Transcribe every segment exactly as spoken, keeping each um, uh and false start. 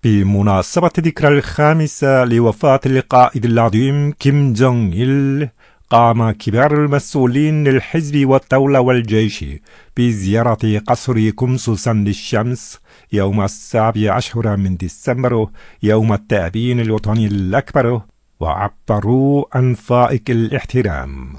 في مناسبة الذكرى الخامسة لوفاة القائد العظيم كيم جونغ إل، قام كبار المسؤولين للحزب والدولة والجيش بزيارة قصر كمسوسان للشمس يوم السابع عشر من ديسمبر، يوم التأبين الوطني الأكبر، وعبروا عن فائق الاحترام.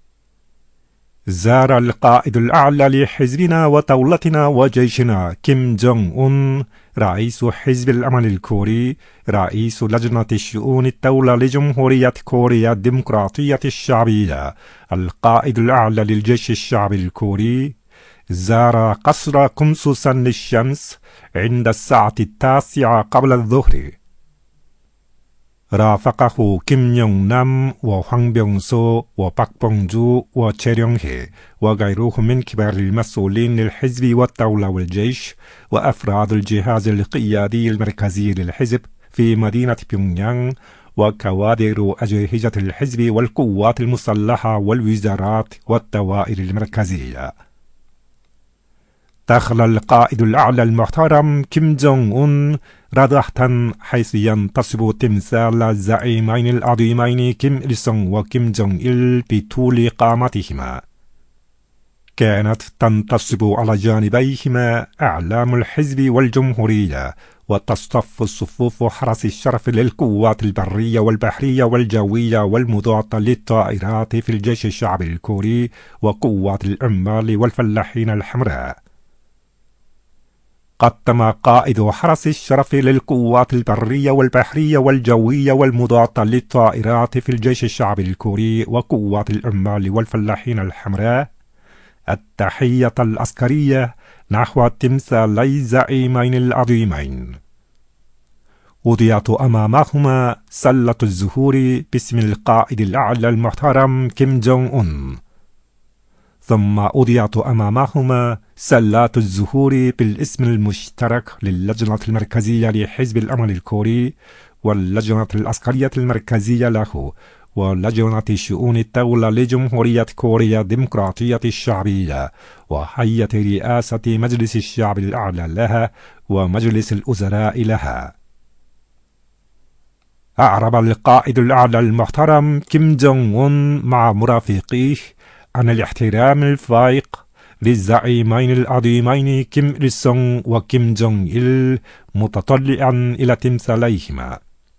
زار القائد الأعلى لحزبنا ودولتنا وجيشنا كيم جونغ أون، رئيس حزب الأمل الكوري، رئيس لجنة شؤون الدولة لجمهورية كوريا الديمقراطية الشعبية، القائد الأعلى للجيش الشعبي الكوري. زار قصر كمسوسان للشمس عند الساعة التاسعة قبل الظهر. رافقه كيم يونغ نام وهوang بيونغ-سو وباك بونج-جو وتشي ريونغ-هي وغيرهم من كبار المسؤولين للحزب والدولة والجيش وأفراد الجهاز القيادي المركزي للحزب في مدينة بيونغيانغ، وكوادر أجهزة الحزب والقوات المسلحة والوزارات والدوائر المركزية. دخل القائد الأعلى المحترم كيم جونغ أون رضاحة حيث ينتصب تمثال الزعيمين العظيمين كيم إل سونغ وكيم جونغ إل بطول قامتهما. كانت تنتصب على جانبيهما أعلام الحزب والجمهورية، وتصطف صفوف حرس الشرف للقوات البرية والبحرية والجوية والمضادة للطائرات في الجيش الشعبي الكوري وقوات العمال والفلاحين الحمراء. قدم قائد حرس الشرف للقوات البرية والبحرية والجوية والمضادة للطائرات في الجيش الشعبي الكوري وقوات العمال والفلاحين الحمراء التحية العسكرية نحو تمثالي الزعيمين العظيمين. وضعت أمامهما سلة الزهور باسم القائد الأعلى المحترم كيم جونغ أون، ثم وضعت أمامهما سلات الزهور بالاسم المشترك للجنة المركزية لحزب الأمل الكوري واللجنة العسكرية المركزية له ولجنة شؤون الدولة لجمهورية كوريا الديمقراطية الشعبية وهيئة رئاسة مجلس الشعب الأعلى لها ومجلس الوزراء لها. أعرب القائد الأعلى المحترم كيم جونغ أون مع مرافقيه عن الاحترام الفائق للزعيمين العظيمين كيم إل سونغ وكيم جونغ إل، متطلعا إلى تمثاليهما.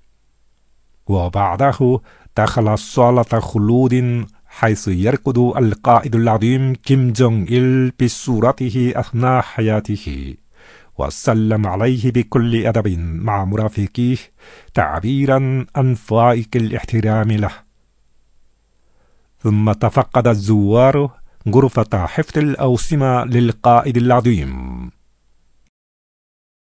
وبعده دخل صالة خلود حيث يرقد القائد العظيم كيم جونغ إل بصورته أثناء حياته، وسلم عليه بكل أدب مع مرافقيه تعبيرا عن فائق الاحترام له. ثم تفقد الزوار غرفة حفظ الأوسمة للقائد العظيم.